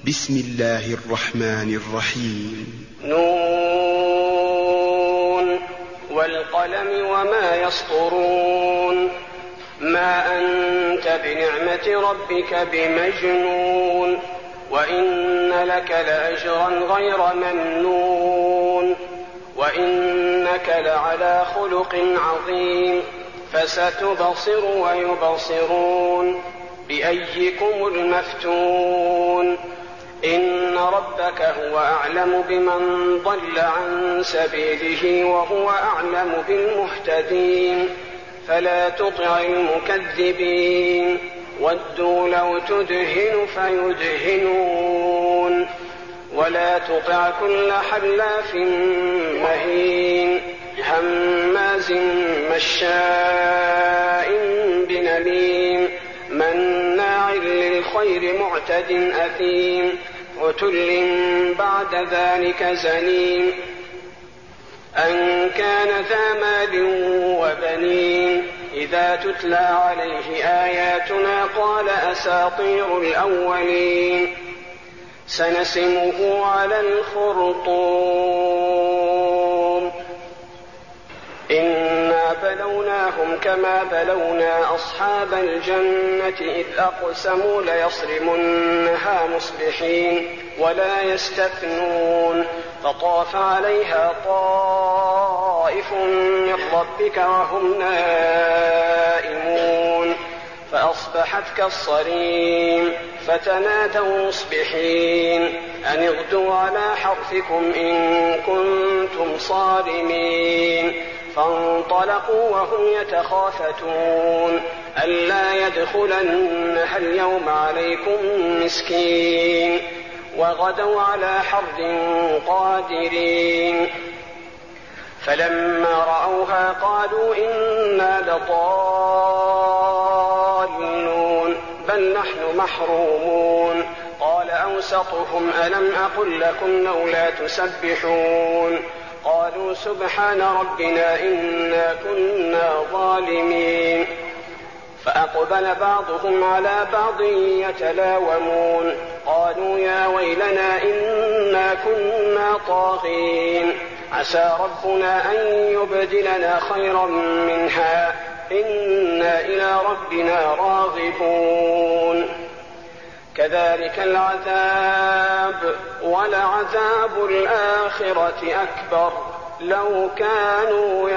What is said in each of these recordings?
بسم الله الرحمن الرحيم. نون والقلم وما يسطرون. ما أنت بنعمة ربك بمجنون وإن لك لأجرا غير ممنون وإنك لعلى خلق عظيم. فستبصر ويبصرون بأيكم المفتون. إن ربك هو أعلم بمن ضل عن سبيله وهو أعلم بالمهتدين. فلا تطع المكذبين ودوا لو تدهن فيدهنون. ولا تطع كل حلاف مهين هماز مشاء بنميم مناع للخير معتد أثيم عتل بعد ذلك زنيم. أن كان ذا مال وبنين إذا تتلى عليه آياتنا قال أساطير الأولين. سنسمه على الخرطوم. إنا بلوناهم كما بلونا أصحاب الجنة إذ أقسموا ليصرمنها مصبحين ولا يستثنون. فطاف عليها طائف من ربك وهم نائمون فأصبحت كالصريم. فتنادوا مصبحين أن اغدوا على حرثكم إن كنتم صارمين. فانطلقوا وهم يتخافتون ألا يدخلنها اليوم عليكم مسكين. وغدوا على حرد قادرين. فلما رأوها قالوا إنا لضالون بل نحن محرومون. قال أوسطهم ألم أقل لكم لولا تسبحون. قالوا سبحان ربنا إنا كنا ظالمين. فأقبل بعضهم على بعض يتلاومون قالوا يا ويلنا إنا كنا طاغين عسى ربنا أن يبدلنا خيرا منها إنا إلى ربنا راغبون. كذلك العذاب ولعذاب الآخرة أكبر لو كانوا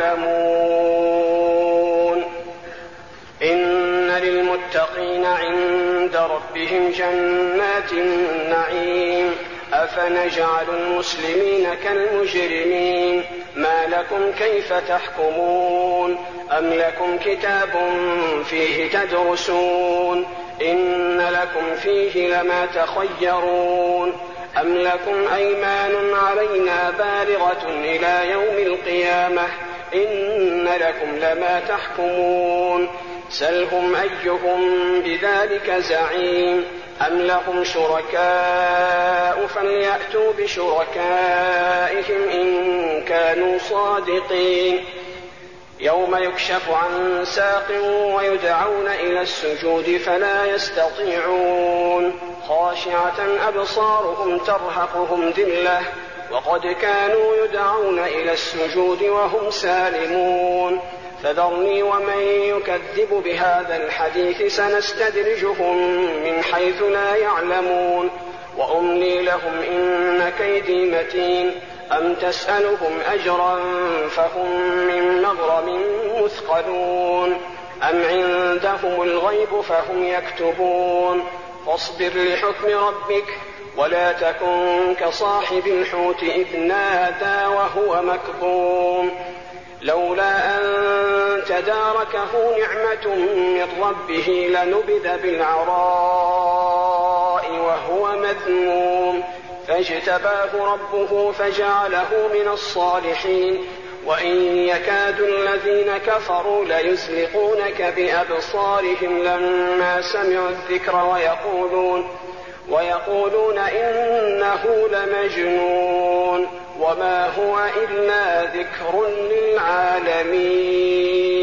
يعلمون. إن للمتقين عند ربهم جنات النعيم. أفنجعل المسلمين كالمجرمين ما لكم كيف تحكمون. أم لكم كتاب فيه تدرسون إن لكم فيه لما تخيرون. أم لكم أيمان علينا بالغة إلى يوم القيامة إن لكم لما تحكمون. سلهم أيهم بذلك زعيم. أم لهم شركاء فليأتوا بشركائهم إن كانوا صادقين. يوم يكشف عن ساق ويدعون إلى السجود فلا يستطيعون. خاشعة أبصارهم ترهقهم ذلة وقد كانوا يدعون إلى السجود وهم سالمون. فذرني ومن يكذب بهذا الحديث سنستدرجهم من حيث لا يعلمون وأملي لهم إن كيدي متين. أم تسألهم أجرا فهم من مغرم مثقلون أم عندهم الغيب فهم يكتبون. فاصبر لحكم ربك ولا تكن كصاحب الحوت إذ نادى وهو مكظوم لولا أن تداركه نعمة من ربه لنبذ بالعراء وهو مذموم. فاجتباه ربه فجعله من الصالحين. وإن يكاد الذين كفروا ليزلقونك بأبصارهم لما سمعوا الذكر ويقولون إنه لمجنون وما هو إلا ذكر للعالمين.